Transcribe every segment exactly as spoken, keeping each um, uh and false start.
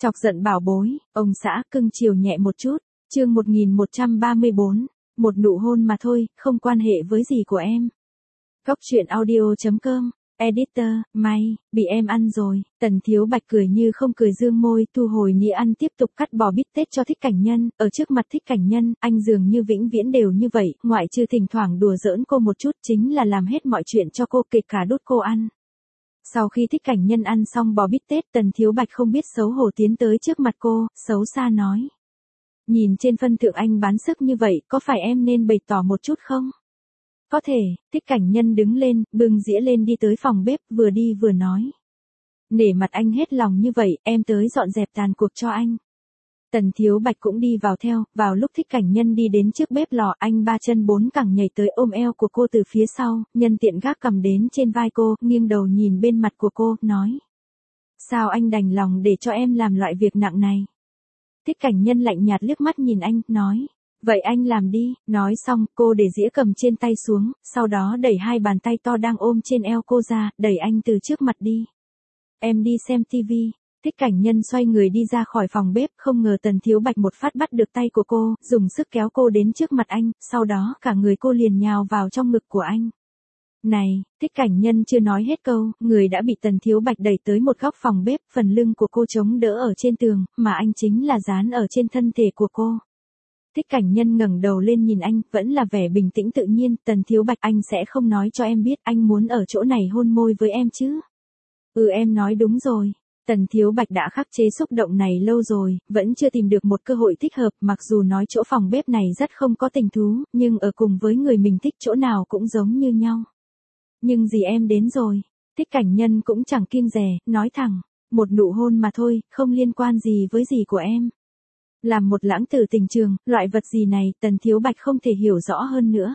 Chọc giận bảo bối, ông xã cưng chiều nhẹ một chút, chương một nghìn một trăm ba mươi bốn, một nụ hôn mà thôi, không quan hệ với gì của em. Góc truyện audio chấm com, editor, may, bị em ăn rồi, Tần Thiếu Bạch cười như không cười dương môi, thu hồi nĩa ăn tiếp tục cắt bò bít tết cho Thích Cảnh Nhân, ở trước mặt Thích Cảnh Nhân, anh dường như vĩnh viễn đều như vậy, ngoại trừ thỉnh thoảng đùa giỡn cô một chút chính là làm hết mọi chuyện cho cô, kể cả đút cô ăn. Sau khi Thích Cảnh Nhân ăn xong bò bít tết, Tần Thiếu Bạch không biết xấu hổ tiến tới trước mặt cô, xấu xa nói. Nhìn trên phân thượng anh bán sức như vậy, có phải em nên bày tỏ một chút không? Có thể, Thích Cảnh Nhân đứng lên, bưng dĩa lên đi tới phòng bếp, vừa đi vừa nói. Nể mặt anh hết lòng như vậy, em tới dọn dẹp tàn cuộc cho anh. Tần Thiếu Bạch cũng đi vào theo, vào lúc Thích Cảnh Nhân đi đến trước bếp lò, anh ba chân bốn cẳng nhảy tới ôm eo của cô từ phía sau, nhân tiện gác cầm đến trên vai cô, nghiêng đầu nhìn bên mặt của cô, nói. Sao anh đành lòng để cho em làm loại việc nặng này? Thích Cảnh Nhân lạnh nhạt liếc mắt nhìn anh, nói. Vậy anh làm đi, nói xong, cô để dĩa cầm trên tay xuống, sau đó đẩy hai bàn tay to đang ôm trên eo cô ra, đẩy anh từ trước mặt đi. Em đi xem tivi. Thích Cảnh Nhân xoay người đi ra khỏi phòng bếp, không ngờ Tần Thiếu Bạch một phát bắt được tay của cô, dùng sức kéo cô đến trước mặt anh, sau đó cả người cô liền nhào vào trong ngực của anh. Này, Thích Cảnh Nhân chưa nói hết câu, người đã bị Tần Thiếu Bạch đẩy tới một góc phòng bếp, phần lưng của cô chống đỡ ở trên tường, mà anh chính là dán ở trên thân thể của cô. Thích Cảnh Nhân ngẩng đầu lên nhìn anh, vẫn là vẻ bình tĩnh tự nhiên, Tần Thiếu Bạch, anh sẽ không nói cho em biết anh muốn ở chỗ này hôn môi với em chứ? Ừ, em nói đúng rồi. Tần Thiếu Bạch đã khắc chế xúc động này lâu rồi, vẫn chưa tìm được một cơ hội thích hợp, mặc dù nói chỗ phòng bếp này rất không có tình thú, nhưng ở cùng với người mình thích chỗ nào cũng giống như nhau. Nhưng gì em đến rồi. Thích Cảnh Nhân cũng chẳng kiêng dè, nói thẳng, một nụ hôn mà thôi, không liên quan gì với gì của em. Làm một lãng tử tình trường, loại vật gì này, Tần Thiếu Bạch không thể hiểu rõ hơn nữa.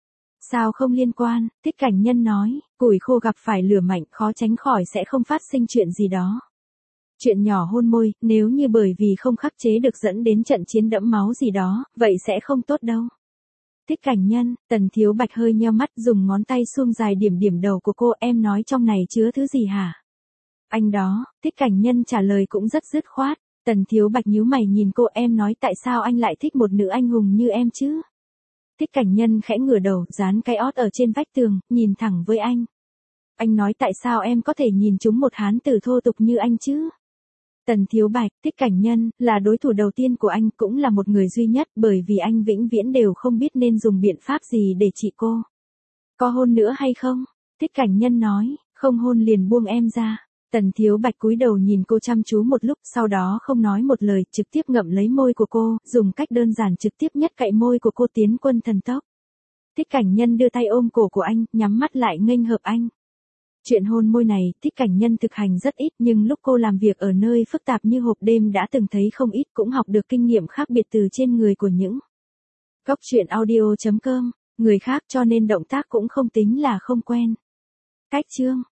Sao không liên quan, Thích Cảnh Nhân nói, củi khô gặp phải lửa mạnh, khó tránh khỏi sẽ không phát sinh chuyện gì đó. Chuyện nhỏ hôn môi, nếu như bởi vì không khắc chế được dẫn đến trận chiến đẫm máu gì đó, vậy sẽ không tốt đâu. Thích Cảnh Nhân, Tần Thiếu Bạch hơi nheo mắt, dùng ngón tay xuông dài điểm điểm đầu của cô, em nói trong này chứa thứ gì hả? Anh đó, Thích Cảnh Nhân trả lời cũng rất dứt khoát. Tần Thiếu Bạch nhíu mày nhìn cô, em nói tại sao anh lại thích một nữ anh hùng như em chứ? Thích Cảnh Nhân khẽ ngửa đầu, dán cái ót ở trên vách tường, nhìn thẳng với anh. Anh nói tại sao em có thể nhìn trúng một hán tử thô tục như anh chứ? Tần Thiếu Bạch, Thích Cảnh Nhân, là đối thủ đầu tiên của anh, cũng là một người duy nhất, bởi vì anh vĩnh viễn đều không biết nên dùng biện pháp gì để trị cô. Có hôn nữa hay không? Thích Cảnh Nhân nói, không hôn liền buông em ra. Tần Thiếu Bạch cúi đầu nhìn cô chăm chú một lúc, sau đó không nói một lời, trực tiếp ngậm lấy môi của cô, dùng cách đơn giản trực tiếp nhất cạy môi của cô tiến quân thần tốc. Thích Cảnh Nhân đưa tay ôm cổ của anh, nhắm mắt lại nghênh hợp anh. Chuyện hôn môi này, Thích Cảnh Nhân thực hành rất ít, nhưng lúc cô làm việc ở nơi phức tạp như hộp đêm đã từng thấy không ít, cũng học được kinh nghiệm khác biệt từ trên người của những. Góc truyện audio chấm com, người khác cho nên động tác cũng không tính là không quen. Cách chương.